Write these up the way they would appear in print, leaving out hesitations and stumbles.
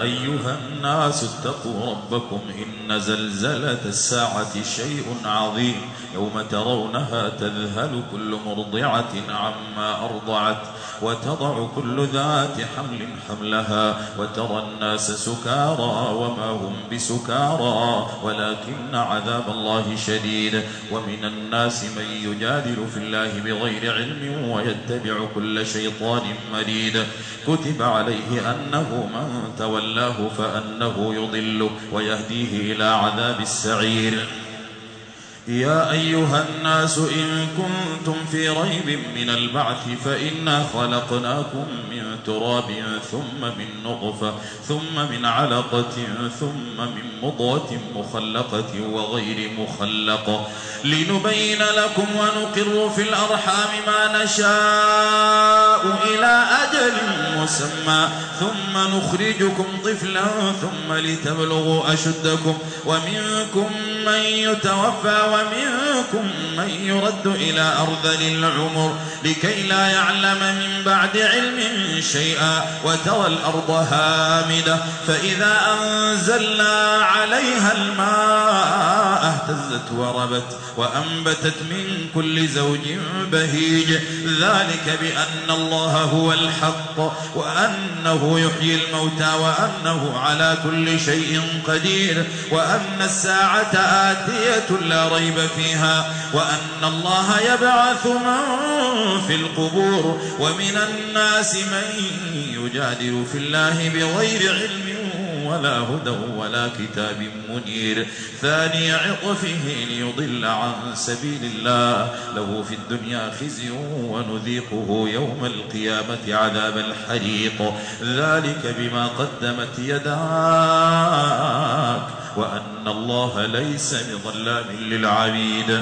أيها الناس اتقوا ربكم إن زلزلة الساعة شيء عظيم يوم ترونها تذهل كل مرضعة عما أرضعت وتضع كل ذات حمل حملها وترى الناس سكارى وما هم بسكارى ولكن عذاب الله شديد. ومن الناس من يجادل في الله بغير علم ويتبع كل شيطان مريد كتب عليه أنه من تولاه فأنه يضله ويهديه إلى عذاب السعير. يا أيها الناس إن كنتم في ريب من البعث فإنا خلقناكم من تراب ثم من نطفة ثم من علقة ثم من مضغة مخلقة وغير مخلقة لنبين لكم ونقر في الأرحام ما نشاء إلى أجل مسمى ثم نخرجكم طفلا ثم لتبلغوا أشدكم ومنكم من يتوفى ومنكم من يرد إلى أرذل العمر لكي لا يعلم من بعد علم شيئا وترى الأرض هامدة فإذا أنزلنا عليها الماء اهتزت وربت وأنبتت من كل زوج بهيج ذلك بأن الله هو الحق وأنه يحيي الموتى وأنه على كل شيء قدير وأن الساعة آتية لا ريب فيها وأن الله يبعث من في القبور. ومن الناس من يجادل في الله بغير علم ولا هدى ولا كتاب منير ثاني عطفه ليضل عن سبيل الله له في الدنيا خزي ونذيقه يوم القيامة عذاب الحريق ذلك بما قدمت يداك وأن الله ليس بظلام للعبيد.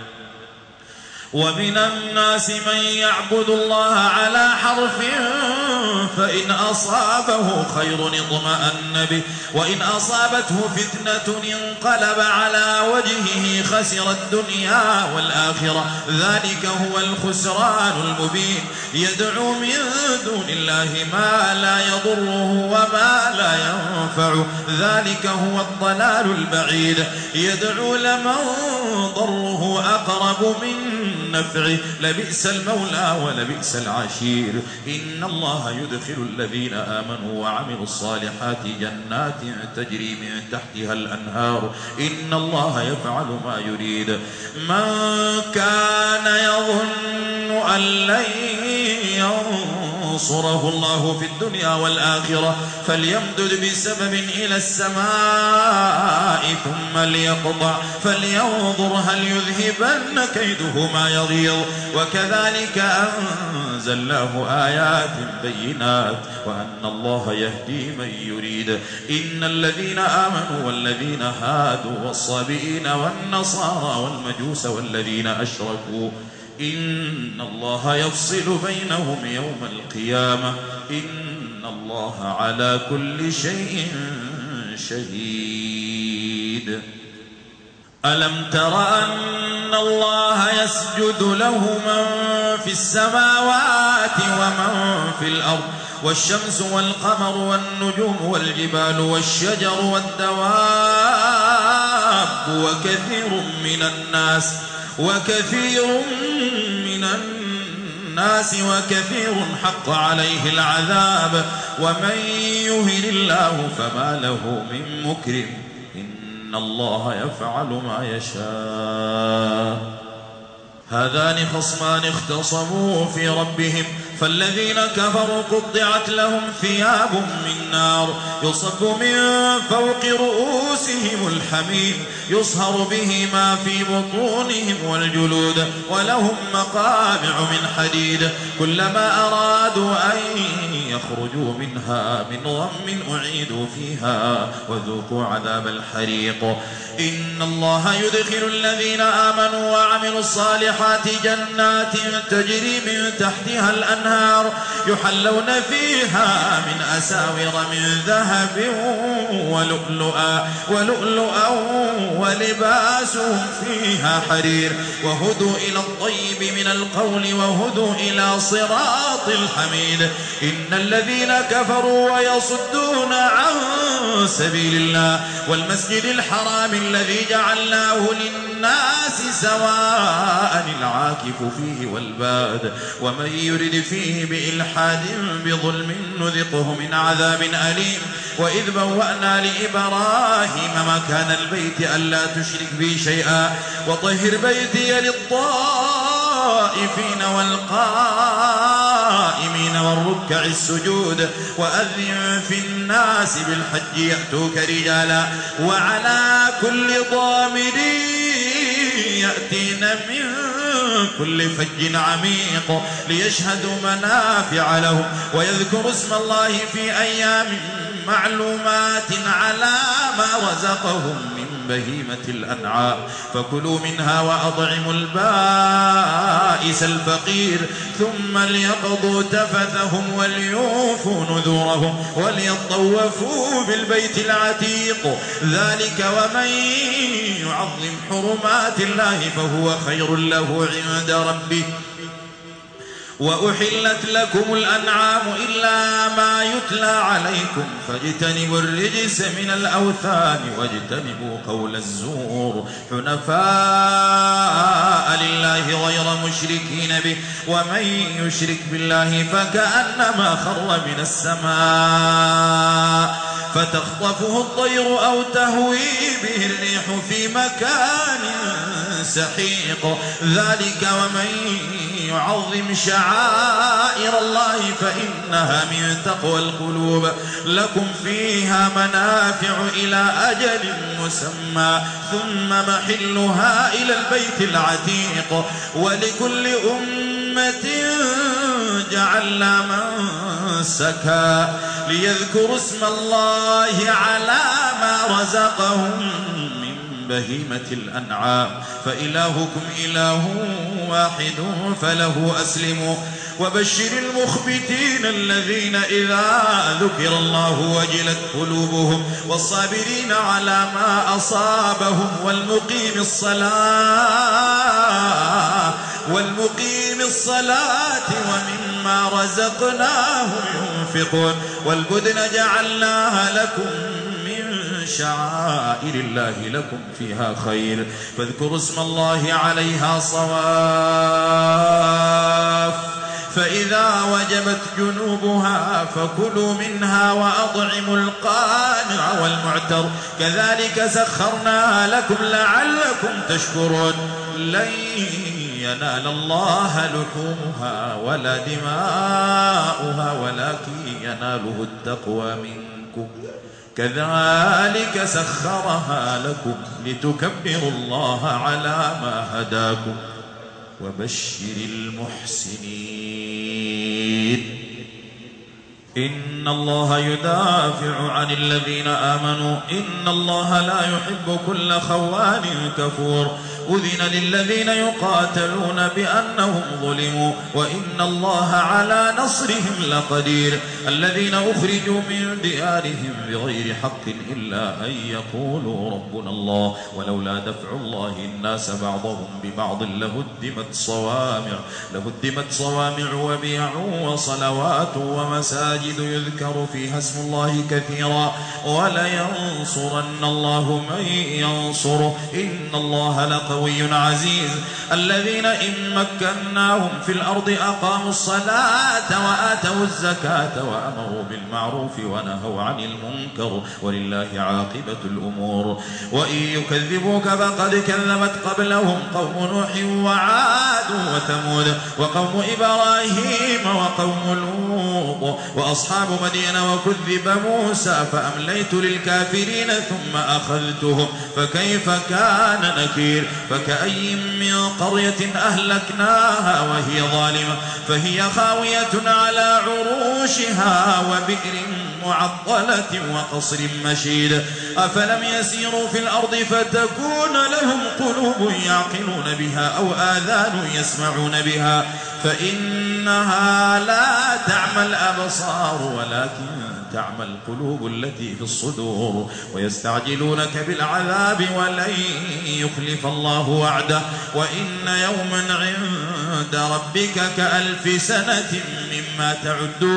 ومن الناس من يعبد الله على حرف فإن أصابه خير اطمأن به وإن أصابته فتنة انقلب على وجهه خسر الدنيا والآخرة ذلك هو الخسران المبين يدعو من دون الله ما لا يضره وما لا ينفعه ذلك هو الضلال البعيد يدعو لمن ضره أقرب من نفعه لبئس المولى ولبئس العشير. إن الله يدخل الذين آمنوا وعملوا الصالحات جنات تجري من تحتها الأنهار إن الله يفعل ما يريد. من كان يظن أن لن ينصره الله في الدنيا والآخرة فليمدد بسبب إلى السماء ثم ليقطع فلينظر هل يذهبن كيده ما يغيظ وكذلك أنزلناه آيات بينات وأن الله يهدي من يريد. إن الذين آمنوا والذين هادوا والصابئين والنصارى والمجوس والذين أشركوا إن الله يفصل بينهم يوم القيامة إن الله على كل شيء شهيد. ألم تر أن الله يسجد له من في السماوات ومن في الأرض والشمس والقمر والنجوم والجبال والشجر والدواب وكثير حق عليه العذاب ومن يهن الله فما له من مكرم إن الله يفعل ما يشاء. هذان خصمان اختصموا في ربهم فالذين كفروا قطعت لهم ثياب من نار يصب من فوق رؤوسهم الحميم يصهر به ما في بطونهم والجلود ولهم مقامع من حديد كلما أرادوا أن يخرجوا منها من غم أعيدوا فيها وذوقوا عذاب الحريق. إن الله يدخل الذين آمنوا وعملوا الصالحات جنات تجري من تحتها الأنهار يحلون فيها من أساور من ذهب ولؤلؤا ولباسهم فيها حرير وهدوا إلى الطيب من القول وهدوا إلى صراط الحميد. إن الذين كفروا ويصدون عن سبيل الله والمسجد الحرام الذي جعلناه للناس سواء العاكف فيه والباد ومن يرد فيه بإلحاد بظلم نذقه من عذاب أليم وإذ بوأنا لإبراهيم مكان البيت ألا تشرك بي شيئا وطهر بيتي للطائفين والقائمين والركع السجود وأذن في الناس بالحج يأتوك رجالا وعلى كل ضامر يأتين من كل فج عميق ليشهدوا منافع لهم ويذكروا اسم الله في أيام معلومات على ما رزقهم من بهيمة الأنعام فكلوا منها وأطعموا البائس الفقير ثم ليقضوا تفثهم وليوفوا نذورهم وليطوفوا بالبيت العتيق ذلك ومن يعظم حرمات الله فهو خير له عند ربه وأحلت لكم الأنعام إلا ما يتلى عليكم فاجتنبوا الرجس من الأوثان واجتنبوا قول الزور حنفاء لله غير مشركين به ومن يشرك بالله فكأنما خر من السماء فتخطفه الطير أو تهوي به الريح في مكان سحيق ذلك ومن يعظم شعائر الله فإنها من تقوى القلوب لكم فيها منافع إلى أجل مسمى ثم محلها إلى البيت العتيق ولكل أمة جعلنا منسكا ليذكروا اسم الله على ما رزقهم من بهيمة الأنعام فإلهكم إله واحد فله أسلموا وبشر المخبتين الذين إذا ذكر الله وجلت قلوبهم والصابرين على ما أصابهم والمقيم الصلاة ومما رزقناهم ينفقون والبدن جعلناها لكم شعائر الله لكم فيها خير فاذكروا اسم الله عليها صواف فإذا وجبت جنوبها فكلوا منها وأطعموا القانع والمعتر كذلك سخرناها لكم لعلكم تشكرون لن ينال الله لحومها ولا دماؤها ولكن يناله التقوى منكم كذلك سخرها لكم لتكبروا الله على ما هداكم وبشر المحسنين إن الله يدافع عن الذين آمنوا إن الله لا يحب كل خوان كفور أذن للذين يقاتلون بأنهم ظلموا وإن الله على نصرهم لقدير الذين أخرجوا من ديارهم بغير حق إلا أن يقولوا ربنا الله ولولا دفع الله الناس بعضهم ببعض لهدمت صوامع وبيع وصلوات ومساجد يذكر فيها اسم الله كثيرا ولينصرن الله من ينصره إن الله لقوي عزيز الذين إن مكناهم في الأرض أقاموا الصلاة وآتوا الزكاة وأمروا بالمعروف ونهوا عن المنكر ولله عاقبة الأمور وإن يكذبوك فقد كذبت قبلهم قوم نوح وعاد وثمود وقوم إبراهيم وقوم لوط وأصحاب مدين وكذب موسى فأمليت للكافرين ثم أخذتهم فكيف كان نكير فكأي من قرية أهلكناها وهي ظالمة فهي خاوية على عروشها وبئر معطلة وقصر مشيد أفلم يسيروا في الأرض فتكون لهم قلوب يعقلون بها أو آذان يسمعون بها فإنها لا تعمى الأبصار ولكن تعمى القلوب التي في الصدور ويستعجلونك بالعذاب ولن يخلف الله وعده وإن يوما عند ربك كألف سنة مما تعدون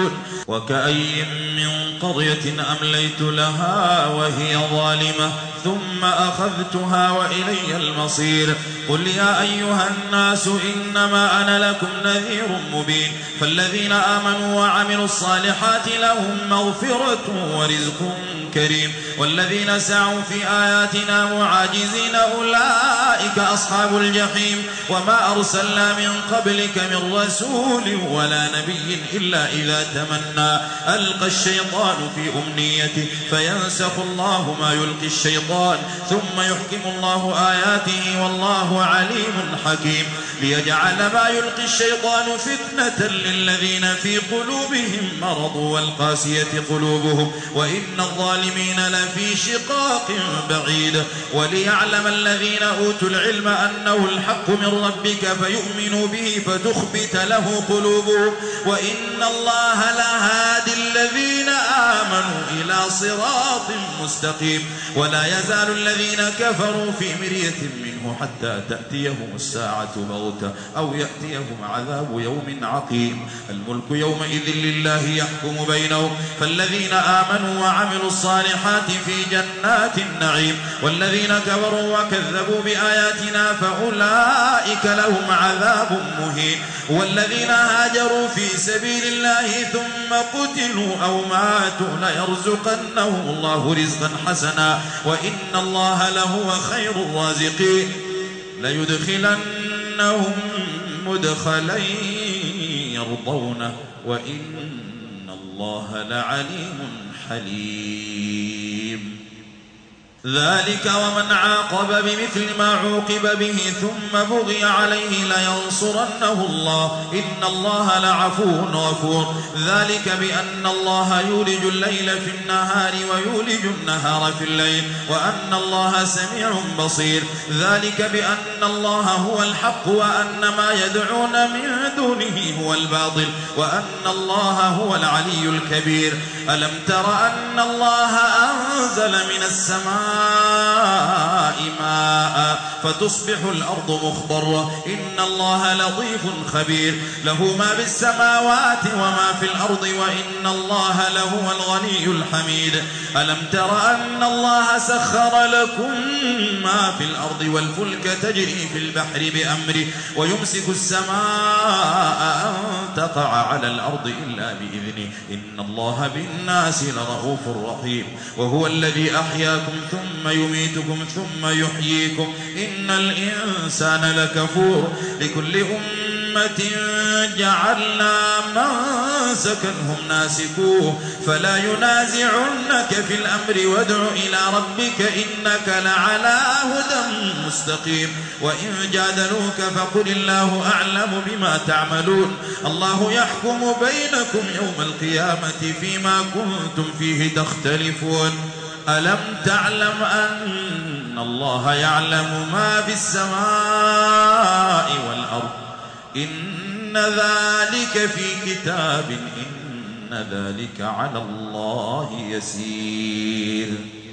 وكأي من قرية أمليت لها وهي ظالمة ثم أخذتها وإلي المصير. قل يا أيها الناس إنما أنا لكم نذير مبين. فالذين آمنوا وعملوا الصالحات لهم مغفرة ورزق كريم، والذين سعوا في آياتنا معاجزين أولئك أصحاب الجحيم. وما أرسلنا من قبلك من رسول ولا نبي إلا إذا تمنى ألقى الشيطان في أمنيته فينسخ الله ما يلقي الشيطان ثم يحكم الله آياته والله عليم حكيم. ليجعل ما يلقي الشيطان فتنة للذين في قلوبهم مرض والقاسية قلوبهم وإن الظالمين لفي شقاق بعيد. وليعلم الذين أوتوا العلم أنه الحق من ربك فيؤمنوا به فتخبت له قلوبهم وإن الله لهادي الذين آمنوا إلى صراط مستقيم. ولا يزال الذين كفروا في مرية منه حتى تأتيهم الساعة بغتة أو يأتيهم عذاب يوم عقيم. الملك يومئذ لله يحكم بينهم. فالذين آمنوا وعملوا الصالحات في جنات النعيم والذين كفروا وكذبوا بآياتنا فأولئك لهم عذاب مهين. والذين هاجروا في سبيل الله ثم قتلوا أو ماتوا ليرزقنهم الله رزقا حسنا وإن الله لهو خير الرازقين. ليدخلنهم مدخلا يرضونه وإن الله لعليم حليم. ذلك ومن عاقب بمثل ما عوقب به ثم بغي عليه لينصرنه الله إن الله لعفو غفور. ذلك بأن الله يولج الليل في النهار ويولج النهار في الليل وأن الله سميع بصير. ذلك بأن الله هو الحق وأن ما يدعون من دونه هو الباطل وأن الله هو العلي الكبير. ألم تر أن الله أنزل من السماء ماء فتصبح الأرض مخضرة إن الله لطيف خبير. له ما في السماوات وما في الأرض وإن الله لهو الغني الحميد. ألم تر أن الله سخر لكم ما في الأرض والفلك تجري في البحر بأمره ويمسك السماء أن تقع على الأرض إلا بإذنه إن الله بالناس لرؤوف رحيم. وهو الذي أحياكم ثم يميتكم ثم يحييكم إن الإنسان لكفور. لكل أمة جعلنا منسكا هم ناسكوه فلا ينازعنك في الأمر وادع إلى ربك إنك لعلى هدى مستقيم. وإن جادلوك فقل الله أعلم بما تعملون. الله يحكم بينكم يوم القيامة فيما كنتم فيه تختلفون. ألم تعلم أن الله يعلم ما في السماء والأرض إن ذلك في كتاب إن ذلك على الله يسير.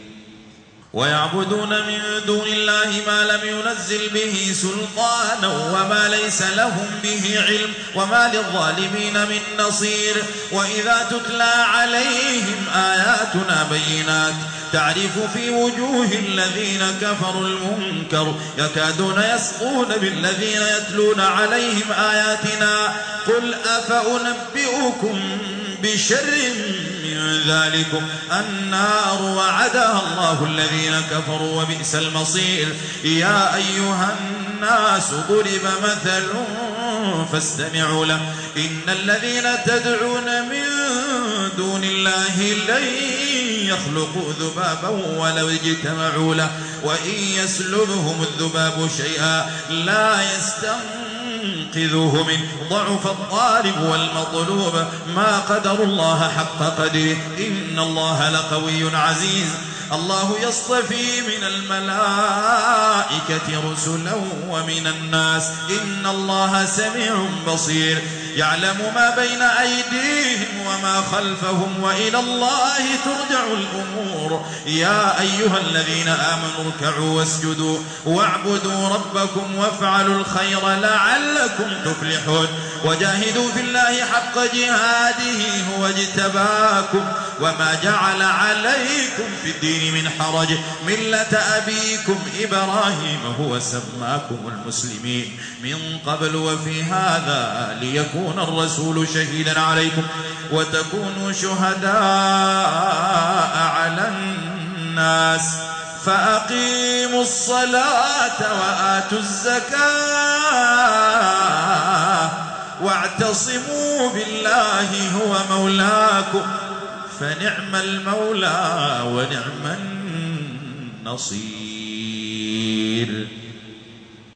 ويعبدون من دون الله ما لم ينزل به سلطانا وما ليس لهم به علم وما للظالمين من نصير. وإذا تتلى عليهم آياتنا بينات تعرف في وجوه الذين كفروا المنكر يكادون يسقون بالذين يتلون عليهم آياتنا. قل أفأنبئكم بشر من ذلكم النار وعدها الله الذين كفروا وبئس المصير. يا أيها الناس ضرب مثل فاستمعوا له إن الذين تدعون من دون الله لن يخلقوا ذبابا ولو اجتمعوا له وإن يسلبهم الذباب شيئا لا يستنقذوه منه ضعف الطالب والمطلوب ما قدر الله حق قدره إن الله لقوي عزيز. الله يصطفي من الملائكة رسلا ومن الناس إن الله سميع بصير. يعلم ما بين أيديهم وما خلفهم وإلى الله ترجع الأمور. يا أيها الذين آمنوا اركعوا واسجدوا واعبدوا ربكم وافعلوا الخير لعلكم تفلحون. وجاهدوا في الله حق جهاده هو اجتباكم وما جعل عليكم في الدين من حرج ملة أبيكم إبراهيم هو سماكم المسلمين من قبل وفي هذا ليكون الرسول شهيدا عليكم وتكونوا شهداء على الناس فأقيموا الصلاة وآتوا الزكاة واعتصموا بالله هو مولاكم فنعم المولى ونعم النصير.